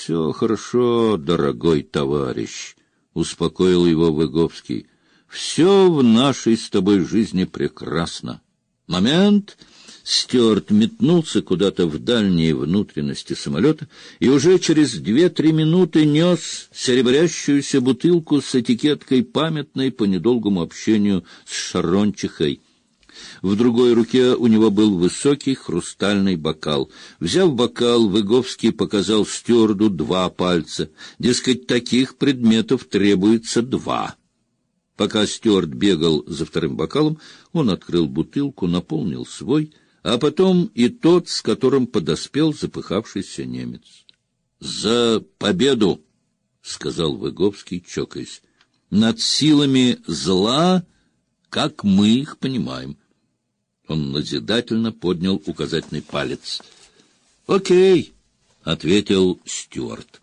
Все хорошо, дорогой товарищ, — успокоил его Выговский. — Все в нашей с тобой жизни прекрасно. Момент! Стюарт метнулся куда-то в дальние внутренности самолета и уже через 2-3 минуты нес серебрящуюся бутылку с этикеткой, памятной по недолгому общению с Шарончихой. В другой руке у него был высокий хрустальный бокал. Взяв бокал, Выговский показал стюарду 2 пальца. Дескать, таких предметов требуется 2. Пока стюард бегал за вторым бокалом, он открыл бутылку, наполнил свой, а потом и тот, с которым подоспел запыхавшийся немец. — За победу! — сказал Выговский, чокаясь. — Над силами зла, как мы их понимаем. Он назидательно поднял указательный палец. — Окей, — ответил стюард.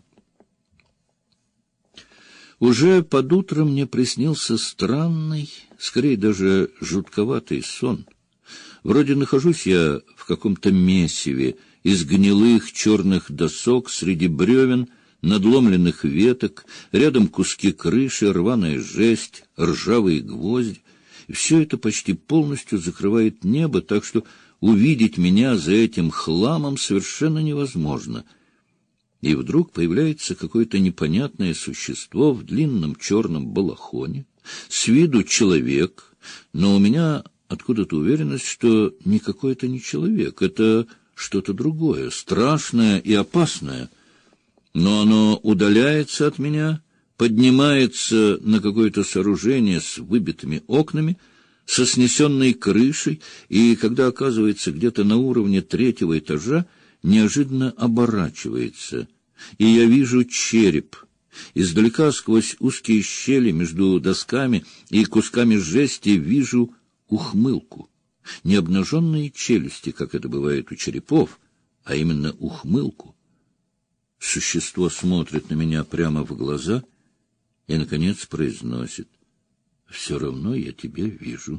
Уже под утро мне приснился странный, скорее даже жутковатый сон. Вроде нахожусь я в каком-то месиве из гнилых черных досок среди бревен, надломленных веток, рядом куски крыши, рваная жесть, ржавые гвозди. И все это почти полностью закрывает небо, так что увидеть меня за этим хламом совершенно невозможно. И вдруг появляется какое-то непонятное существо в длинном черном балахоне, с виду человек, но у меня откуда-то уверенность, что никакой это не человек, это что-то другое, страшное и опасное. Но оно удаляется от меня, поднимается на какое-то сооружение с выбитыми окнами, со снесенной крышей, и, когда оказывается где-то на уровне 3-го этажа, неожиданно оборачивается, и я вижу череп. Издалека, сквозь узкие щели между досками и кусками жести, вижу ухмылку. Не обнаженные челюсти, как это бывает у черепов, а именно ухмылку. Существо смотрит на меня прямо в глаза и, наконец, произносит: «Все равно я тебя вижу».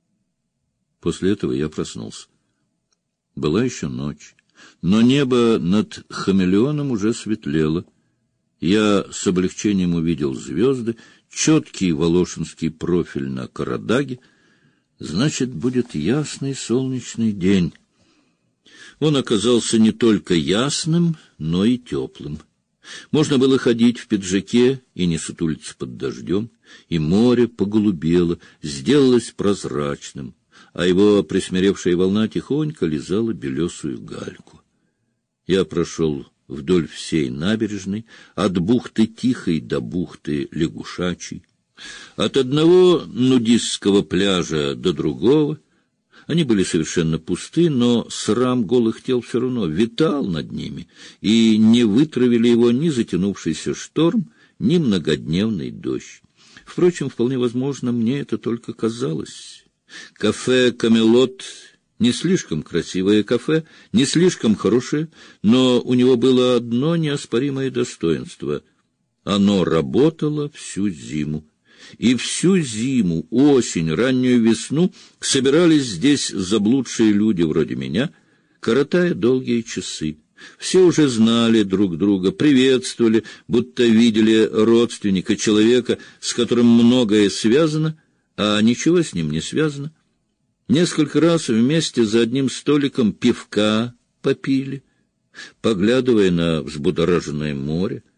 После этого я проснулся. Была еще ночь, но небо над Хамелеоном уже светлело. Я с облегчением увидел звезды, четкий волошинский профиль на Карадаге. Значит, будет ясный солнечный день. Он оказался не только ясным, но и теплым. Можно было ходить в пиджаке и не сутулиться под дождем, и море поголубело, сделалось прозрачным, а его присмиревшая волна тихонько лизала белесую гальку. Я прошел вдоль всей набережной, от бухты Тихой до бухты Лягушачьей, от одного нудистского пляжа до другого. Они были совершенно пусты, но срам голых тел все равно витал над ними, и не вытравили его ни затянувшийся шторм, ни многодневный дождь. Впрочем, вполне возможно, мне это только казалось. Кафе «Камелот» — не слишком красивое кафе, не слишком хорошее, но у него было одно неоспоримое достоинство — оно работало всю зиму. И всю зиму, осень, раннюю весну собирались здесь заблудшие люди вроде меня, коротая долгие часы. Все уже знали друг друга, приветствовали, будто видели родственника, человека, с которым многое связано, а ничего с ним не связано. Несколько раз вместе за одним столиком пивка попили, поглядывая на взбудораженное море,